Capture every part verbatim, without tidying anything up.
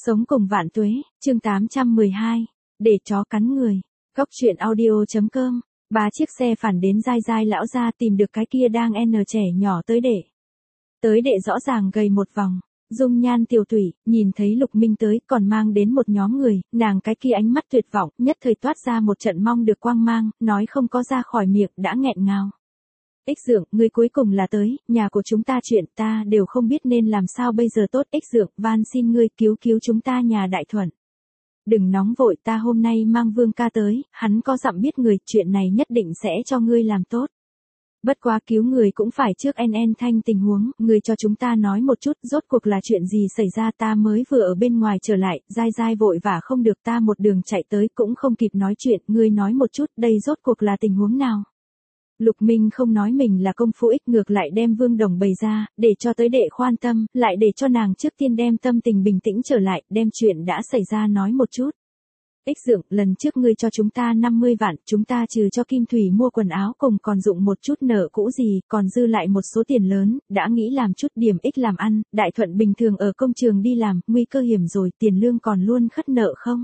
Sống cùng vạn tuế, chương tám trăm mười hai, để chó cắn người. Góc truyện audio.com. Ba chiếc xe phản đến dai dai lão ra tìm được cái kia đang n trẻ nhỏ tới đệ. Tới đệ rõ ràng gầy một vòng, dung nhan tiều tụy, nhìn thấy Lục Minh tới còn mang đến một nhóm người, nàng cái kia ánh mắt tuyệt vọng, nhất thời toát ra một trận mong được quang mang, nói không có ra khỏi miệng đã nghẹn ngào. Ích Dượng, ngươi cuối cùng là tới, nhà của chúng ta chuyện ta đều không biết nên làm sao bây giờ tốt. Ích Dượng, van xin ngươi cứu cứu chúng ta nhà Đại Thuận. Đừng nóng vội, ta hôm nay mang Vương ca tới, hắn có dặm biết người, chuyện này nhất định sẽ cho ngươi làm tốt. Bất quá cứu người cũng phải trước en en thanh tình huống, ngươi cho chúng ta nói một chút, rốt cuộc là chuyện gì xảy ra. Ta mới vừa ở bên ngoài trở lại, dai dai vội vả không được, ta một đường chạy tới cũng không kịp nói chuyện, ngươi nói một chút, đây rốt cuộc là tình huống nào. Lục Minh không nói mình là công phu ích, ngược lại đem Vương Đồng bày ra, để cho tới đệ khoan tâm, lại để cho nàng trước tiên đem tâm tình bình tĩnh trở lại, đem chuyện đã xảy ra nói một chút. Ích Dượng, lần trước ngươi cho chúng ta năm mươi vạn, chúng ta trừ cho Kim Thủy mua quần áo cùng còn dụng một chút nợ cũ gì, còn dư lại một số tiền lớn, đã nghĩ làm chút điểm ích làm ăn. Đại Thuận bình thường ở công trường đi làm, nguy cơ hiểm rồi, tiền lương còn luôn khất nợ không?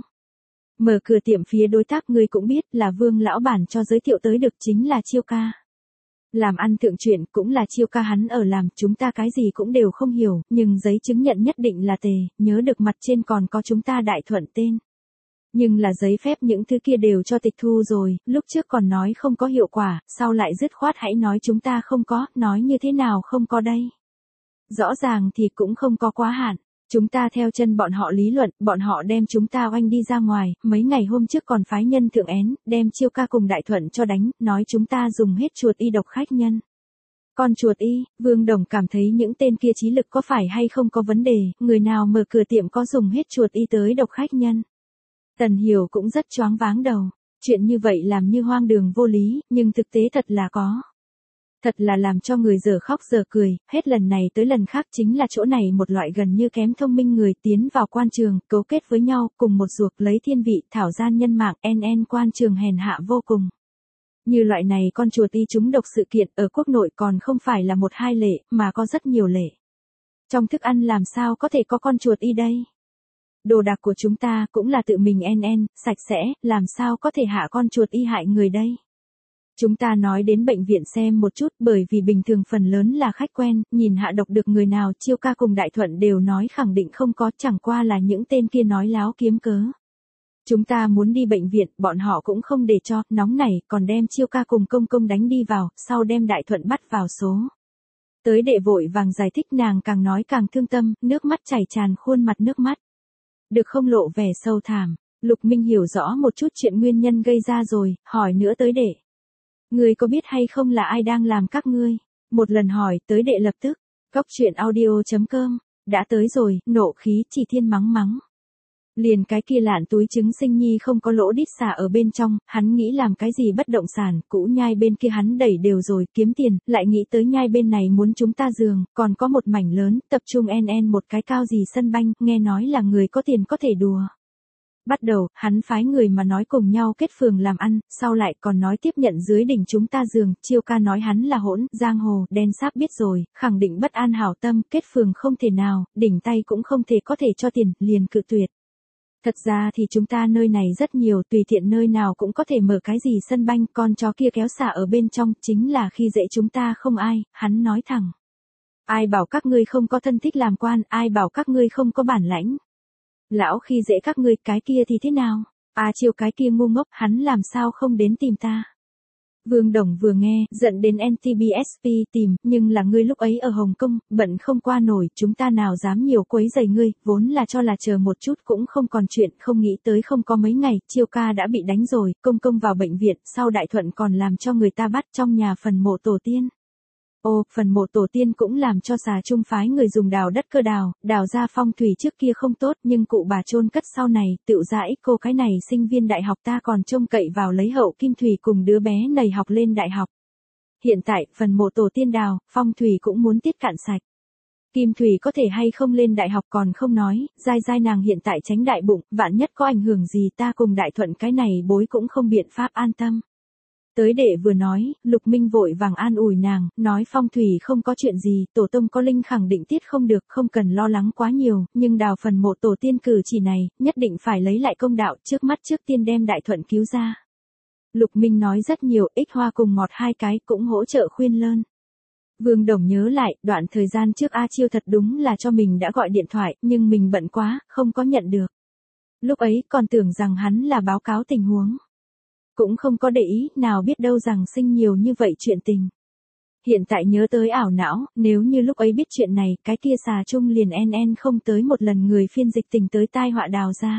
Mở cửa tiệm phía đối tác ngươi cũng biết là Vương lão bản cho giới thiệu tới được, chính là Chiêu ca. Làm ăn thượng chuyện cũng là Chiêu ca hắn ở làm, chúng ta cái gì cũng đều không hiểu, nhưng giấy chứng nhận nhất định là tề, nhớ được mặt trên còn có chúng ta Đại Thuận tên. Nhưng là giấy phép những thứ kia đều cho tịch thu rồi, lúc trước còn nói không có hiệu quả, sau lại dứt khoát hãy nói chúng ta không có, nói như thế nào không có đây. Rõ ràng thì cũng không có quá hạn. Chúng ta theo chân bọn họ lý luận, bọn họ đem chúng ta oanh đi ra ngoài, mấy ngày hôm trước còn phái nhân thượng én, đem Chiêu ca cùng Đại Thuận cho đánh, nói chúng ta dùng hết chuột y độc khách nhân. Con chuột y, Vương Đồng cảm thấy những tên kia trí lực có phải hay không có vấn đề, người nào mở cửa tiệm có dùng hết chuột y tới độc khách nhân. Tần Hiểu cũng rất choáng váng đầu, chuyện như vậy làm như hoang đường vô lý, nhưng thực tế thật là có. Thật là làm cho người giờ khóc giờ cười, hết lần này tới lần khác chính là chỗ này một loại gần như kém thông minh người tiến vào quan trường, cấu kết với nhau, cùng một ruột lấy thiên vị, thảo gian nhân mạng, en en quan trường hèn hạ vô cùng. Như loại này con chuột y trúng độc sự kiện ở quốc nội còn không phải là một hai lệ, mà có rất nhiều lệ. Trong thức ăn làm sao có thể có con chuột y đây? Đồ đạc của chúng ta cũng là tự mình en en, sạch sẽ, làm sao có thể hạ con chuột y hại người đây? Chúng ta nói đến bệnh viện xem một chút, bởi vì bình thường phần lớn là khách quen, nhìn hạ độc được người nào. Chiêu ca cùng Đại Thuận đều nói khẳng định không có, chẳng qua là những tên kia nói láo kiếm cớ. Chúng ta muốn đi bệnh viện, bọn họ cũng không để cho, nóng này, còn đem Chiêu ca cùng công công đánh đi vào, sau đem Đại Thuận bắt vào số. Tới đệ vội vàng giải thích, nàng càng nói càng thương tâm, nước mắt chảy tràn khuôn mặt nước mắt. Được không lộ vẻ sâu thảm, Lục Minh hiểu rõ một chút chuyện nguyên nhân gây ra rồi, hỏi nữa tới đệ. Ngươi có biết hay không là ai đang làm các ngươi? Một lần hỏi, tới đệ lập tức. Góc truyện audio.com. Đã tới rồi, nộ khí chỉ thiên mắng mắng. Liền cái kia lạn túi trứng sinh nhi không có lỗ đít xả ở bên trong, hắn nghĩ làm cái gì bất động sản, cũ nhai bên kia hắn đẩy đều rồi, kiếm tiền, lại nghĩ tới nhai bên này muốn chúng ta giường, còn có một mảnh lớn, tập trung en en một cái cao gì sân banh, nghe nói là người có tiền có thể đùa. Bắt đầu, hắn phái người mà nói cùng nhau kết phường làm ăn, sau lại còn nói tiếp nhận dưới đỉnh chúng ta giường. Chiêu ca nói hắn là hỗn, giang hồ, đen sáp biết rồi, khẳng định bất an hảo tâm, kết phường không thể nào, đỉnh tay cũng không thể có thể cho tiền, liền cự tuyệt. Thật ra thì chúng ta nơi này rất nhiều, tùy tiện nơi nào cũng có thể mở cái gì sân banh, con chó kia kéo xả ở bên trong, chính là khi dễ chúng ta không ai, hắn nói thẳng. Ai bảo các ngươi không có thân thích làm quan, ai bảo các ngươi không có bản lãnh. Lão khi dễ các ngươi, cái kia thì thế nào? À Chiêu cái kia ngu ngốc, hắn làm sao không đến tìm ta? Vương Đồng vừa nghe, giận đến en tê bê ét pê tìm, nhưng là ngươi lúc ấy ở Hồng Kông, bận không qua nổi, chúng ta nào dám nhiều quấy rầy ngươi, vốn là cho là chờ một chút cũng không còn chuyện, không nghĩ tới không có mấy ngày, Chiêu ca đã bị đánh rồi, công công vào bệnh viện, sau Đại Thuận còn làm cho người ta bắt trong nhà phần mộ tổ tiên. Ồ, phần mộ tổ tiên cũng làm cho xà trung phái người dùng đào đất cơ đào, đào ra phong thủy trước kia không tốt, nhưng cụ bà chôn cất sau này, tựu ra ích cô cái này sinh viên đại học ta còn trông cậy vào lấy hậu Kim Thủy cùng đứa bé này học lên đại học. Hiện tại, phần mộ tổ tiên đào, phong thủy cũng muốn tiết cạn sạch. Kim Thủy có thể hay không lên đại học còn không nói, dai dai nàng hiện tại tránh đại bụng, vạn nhất có ảnh hưởng gì ta cùng Đại Thuận cái này bối cũng không biện pháp an tâm. Tới đệ vừa nói, Lục Minh vội vàng an ủi nàng, nói phong thủy không có chuyện gì, tổ tông có linh khẳng định tiết không được, không cần lo lắng quá nhiều, nhưng đào phần mộ tổ tiên cử chỉ này, nhất định phải lấy lại công đạo, trước mắt trước tiên đem đại thuận cứu ra. Lục Minh nói rất nhiều, ích hoa cùng ngọt hai cái cũng hỗ trợ khuyên lơn. Vương Đồng nhớ lại, đoạn thời gian trước A Chiêu thật đúng là cho mình đã gọi điện thoại, nhưng mình bận quá, không có nhận được. Lúc ấy còn tưởng rằng hắn là báo cáo tình huống. Cũng không có để ý, nào biết đâu rằng sinh nhiều như vậy chuyện tình. Hiện tại nhớ tới ảo não, nếu như lúc ấy biết chuyện này, cái kia xà chung liền en en không tới một lần người phiên dịch tình tới tai họa đào ra.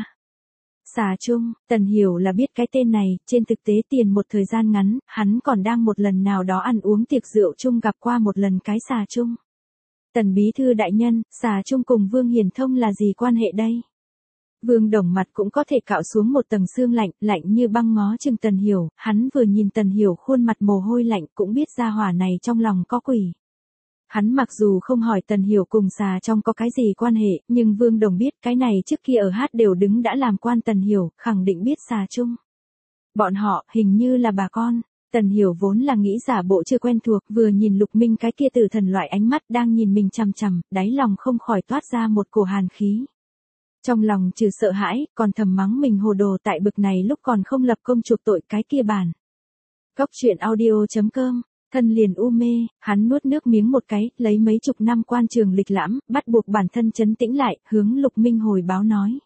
Xà chung, Tần Hiểu là biết cái tên này, trên thực tế tiền một thời gian ngắn, hắn còn đang một lần nào đó ăn uống tiệc rượu chung gặp qua một lần cái xà chung. Tần bí thư đại nhân, xà chung cùng Vương Hiền Thông là gì quan hệ đây? Vương Đồng mặt cũng có thể cạo xuống một tầng xương lạnh, lạnh như băng ngó chừng Tần Hiểu, hắn vừa nhìn Tần Hiểu khuôn mặt mồ hôi lạnh cũng biết ra hỏa này trong lòng có quỷ. Hắn mặc dù không hỏi Tần Hiểu cùng xà trong có cái gì quan hệ, nhưng Vương Đồng biết cái này trước kia ở hát đều đứng đã làm quan Tần Hiểu, khẳng định biết xà chung. Bọn họ, hình như là bà con. Tần Hiểu vốn là nghĩ giả bộ chưa quen thuộc, vừa nhìn Lục Minh cái kia tử thần loại ánh mắt đang nhìn mình chằm chằm, đáy lòng không khỏi toát ra một cổ hàn khí. Trong lòng trừ sợ hãi, còn thầm mắng mình hồ đồ tại bực này lúc còn không lập công chuộc tội cái kia bản. Cóc truyện audio chấm com, thân liền u mê, hắn nuốt nước miếng một cái, lấy mấy chục năm quan trường lịch lãm, bắt buộc bản thân trấn tĩnh lại, hướng Lục Minh hồi báo nói.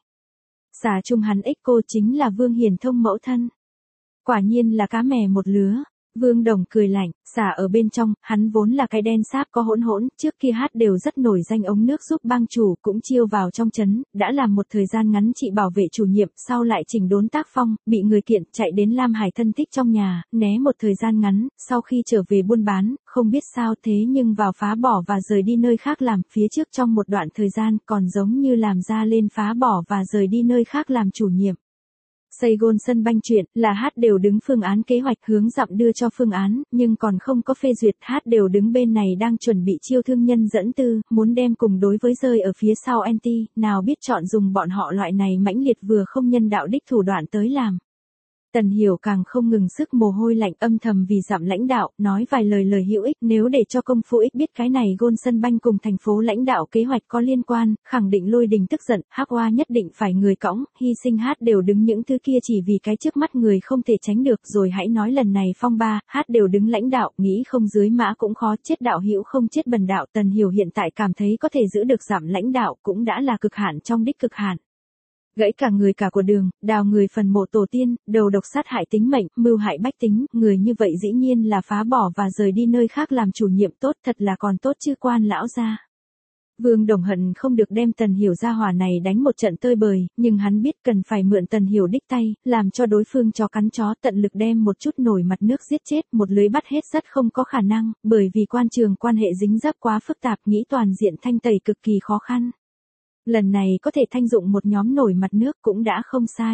Xà chung hắn ích cô chính là Vương Hiền Thông mẫu thân. Quả nhiên là cá mè một lứa. Vương Đồng cười lạnh, xả ở bên trong, hắn vốn là cái đen sáp có hỗn hỗn, trước kia hát đều rất nổi danh ống nước giúp bang chủ, cũng chiêu vào trong trấn, đã làm một thời gian ngắn trị bảo vệ chủ nhiệm, sau lại chỉnh đốn tác phong, bị người kiện, chạy đến Lam Hải thân thích trong nhà, né một thời gian ngắn, sau khi trở về buôn bán, không biết sao thế nhưng vào phá bỏ và rời đi nơi khác làm, phía trước trong một đoạn thời gian, còn giống như làm ra lên phá bỏ và rời đi nơi khác làm chủ nhiệm. Xây gôn sân banh chuyện là hát đều đứng phương án kế hoạch hướng dặm đưa cho phương án, nhưng còn không có phê duyệt, hát đều đứng bên này đang chuẩn bị chiêu thương nhân dẫn tư, muốn đem cùng đối với rơi ở phía sau anti, nào biết chọn dùng bọn họ loại này mãnh liệt vừa không nhân đạo đích thủ đoạn tới làm. Tần Hiểu càng không ngừng sức mồ hôi lạnh âm thầm vì dặm lãnh đạo, nói vài lời lời hữu ích, nếu để cho công phu ích biết cái này gôn sân banh cùng thành phố lãnh đạo kế hoạch có liên quan, khẳng định lôi đình tức giận, hắc hoa nhất định phải người cõng, hy sinh hát đều đứng những thứ kia chỉ vì cái trước mắt người không thể tránh được, rồi hãy nói lần này phong ba, hát đều đứng lãnh đạo, nghĩ không dưới mã cũng khó, chết đạo hữu không chết bần đạo. Tần Hiểu hiện tại cảm thấy có thể giữ được giảm lãnh đạo cũng đã là cực hạn trong đích cực hạn. Gãy cả người cả của đường, đào người phần mộ tổ tiên, đầu độc sát hại tính mệnh, mưu hại bách tính, người như vậy dĩ nhiên là phá bỏ và rời đi nơi khác làm chủ nhiệm tốt, thật là còn tốt chứ quan lão gia. Vương Đồng hận không được đem Tần Hiểu gia hỏa này đánh một trận tơi bời, nhưng hắn biết cần phải mượn Tần Hiểu đích tay, làm cho đối phương chó cắn chó, tận lực đem một chút nổi mặt nước giết chết, một lưới bắt hết rất không có khả năng, bởi vì quan trường quan hệ dính dấp quá phức tạp, nghĩ toàn diện thanh tẩy cực kỳ khó khăn. Lần này có thể thanh dụng một nhóm nổi mặt nước cũng đã không sai.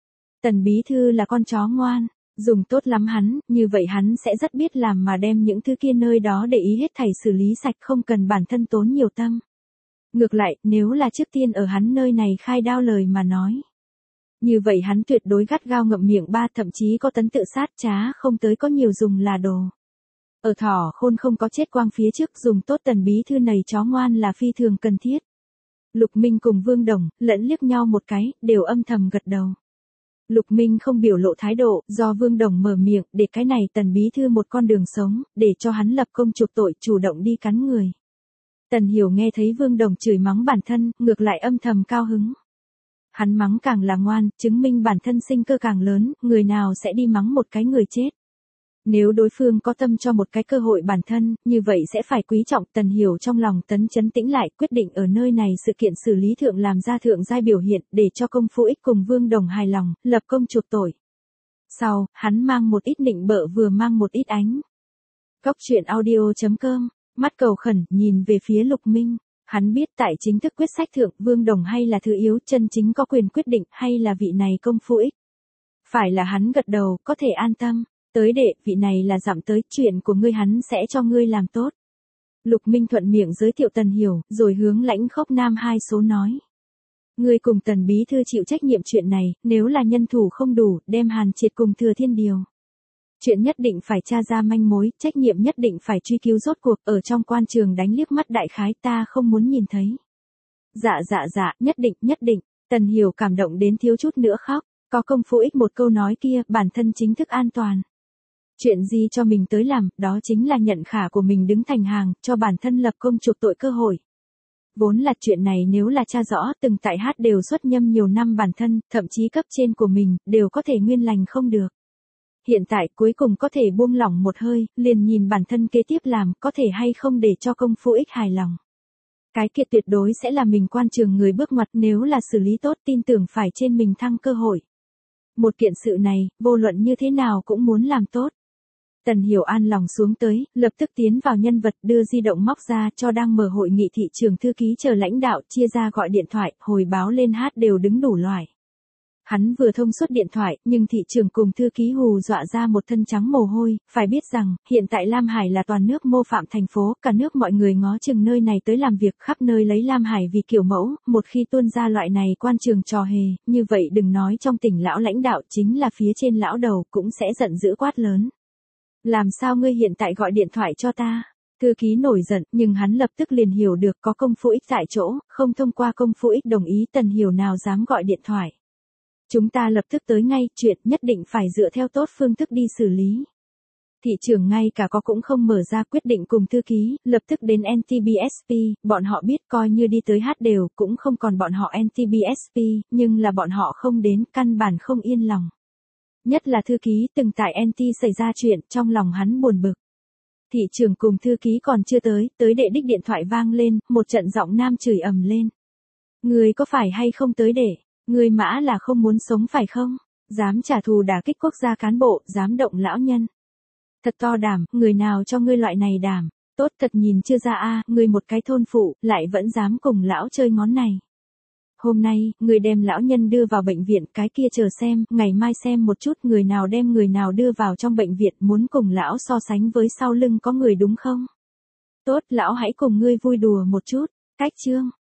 Tần bí thư là con chó ngoan, dùng tốt lắm hắn, như vậy hắn sẽ rất biết làm mà đem những thứ kia nơi đó để ý hết thảy xử lý sạch, không cần bản thân tốn nhiều tâm. Ngược lại, nếu là trước tiên ở hắn nơi này khai đao lời mà nói. Như vậy hắn tuyệt đối gắt gao ngậm miệng ba, thậm chí có tấn tự sát, trá không tới có nhiều dùng là đồ. Ở thỏ khôn không có chết quang phía trước, dùng tốt Tần bí thư này chó ngoan là phi thường cần thiết. Lục Minh cùng Vương Đồng, lẫn liếc nhau một cái, đều âm thầm gật đầu. Lục Minh không biểu lộ thái độ, do Vương Đồng mở miệng, để cái này Tần bí thư một con đường sống, để cho hắn lập công chuộc tội, chủ động đi cắn người. Tần Hiểu nghe thấy Vương Đồng chửi mắng bản thân, ngược lại âm thầm cao hứng. Hắn mắng càng là ngoan, chứng minh bản thân sinh cơ càng lớn, người nào sẽ đi mắng một cái người chết. Nếu đối phương có tâm cho một cái cơ hội bản thân, như vậy sẽ phải quý trọng. Tần Hiểu trong lòng tấn chấn tĩnh lại, quyết định ở nơi này sự kiện xử lý thượng làm ra thượng giai biểu hiện, để cho công phu ích cùng Vương Đồng hài lòng, lập công chuộc tội. Sau, hắn mang một ít nịnh bợ vừa mang một ít ánh. Cóc truyện audio chấm com, mắt cầu khẩn, nhìn về phía Lục Minh. Hắn biết tại chính thức quyết sách thượng, Vương Đồng hay là thứ yếu, chân chính có quyền quyết định, hay là vị này công phu ích. Phải là hắn gật đầu, có thể an tâm. Tới đệ, vị này là dặm tới, chuyện của ngươi hắn sẽ cho ngươi làm tốt. Lục Minh thuận miệng giới thiệu Tần Hiểu, rồi hướng Lãnh Khốc Nam hai số nói. Ngươi cùng Tần bí thư chịu trách nhiệm chuyện này, nếu là nhân thủ không đủ, đem Hàn Triệt cùng Thừa Thiên điều. Chuyện nhất định phải tra ra manh mối, trách nhiệm nhất định phải truy cứu rốt cuộc, ở trong quan trường đánh liếc mắt đại khái ta không muốn nhìn thấy. Dạ dạ dạ, nhất định, nhất định, Tần Hiểu cảm động đến thiếu chút nữa khóc, có công phu ích một câu nói kia, bản thân chính thức an toàn. Chuyện gì cho mình tới làm, đó chính là nhận khả của mình đứng thành hàng, cho bản thân lập công chuộc tội cơ hội. Vốn là chuyện này nếu là tra rõ từng tại hát đều xuất nhâm nhiều năm bản thân, thậm chí cấp trên của mình, đều có thể nguyên lành không được. Hiện tại cuối cùng có thể buông lỏng một hơi, liền nhìn bản thân kế tiếp làm, có thể hay không để cho công phu ích hài lòng. Cái kia tuyệt đối sẽ là mình quan trường người bước ngoặt, nếu là xử lý tốt tin tưởng phải trên mình thăng cơ hội. Một kiện sự này, vô luận như thế nào cũng muốn làm tốt. Tần Hiểu an lòng xuống tới, lập tức tiến vào nhân vật, đưa di động móc ra cho đang mở hội nghị thị trường thư ký chờ lãnh đạo, chia ra gọi điện thoại, hồi báo lên hát đều đứng đủ loại. Hắn vừa thông suốt điện thoại, nhưng thị trường cùng thư ký hù dọa ra một thân trắng mồ hôi, phải biết rằng, hiện tại Lam Hải là toàn nước mô phạm thành phố, cả nước mọi người ngó chừng nơi này tới làm việc, khắp nơi lấy Lam Hải vì kiểu mẫu, một khi tuôn ra loại này quan trường trò hề, như vậy đừng nói trong tỉnh lão lãnh đạo, chính là phía trên lão đầu cũng sẽ giận dữ quát lớn. Làm sao ngươi hiện tại gọi điện thoại cho ta? Thư ký nổi giận, nhưng hắn lập tức liền hiểu được có công phu ích tại chỗ, không thông qua công phu ích đồng ý Tần Hiểu nào dám gọi điện thoại. Chúng ta lập tức tới ngay, chuyện nhất định phải dựa theo tốt phương thức đi xử lý. Thị trường ngay cả có cũng không mở ra quyết định cùng thư ký, lập tức đến en tê bê ét pê, bọn họ biết coi như đi tới hát đều, cũng không còn bọn họ en tê bê ét pê, nhưng là bọn họ không đến, căn bản không yên lòng. Nhất là thư ký từng tại en tê xảy ra chuyện, trong lòng hắn buồn bực. Thị trường cùng thư ký còn chưa tới, tới đệ đích điện thoại vang lên, một trận giọng nam chửi ầm lên. Người có phải hay không tới để? Người mã là không muốn sống phải không? Dám trả thù đả kích quốc gia cán bộ, dám động lão nhân. Thật to đảm, người nào cho ngươi loại này đảm? Tốt thật nhìn chưa ra a, ngươi một cái thôn phụ, lại vẫn dám cùng lão chơi ngón này. Hôm nay, người đem lão nhân đưa vào bệnh viện, cái kia chờ xem, ngày mai xem một chút người nào đem người nào đưa vào trong bệnh viện, muốn cùng lão so sánh với sau lưng có người đúng không? Tốt, lão hãy cùng ngươi vui đùa một chút, cách chương.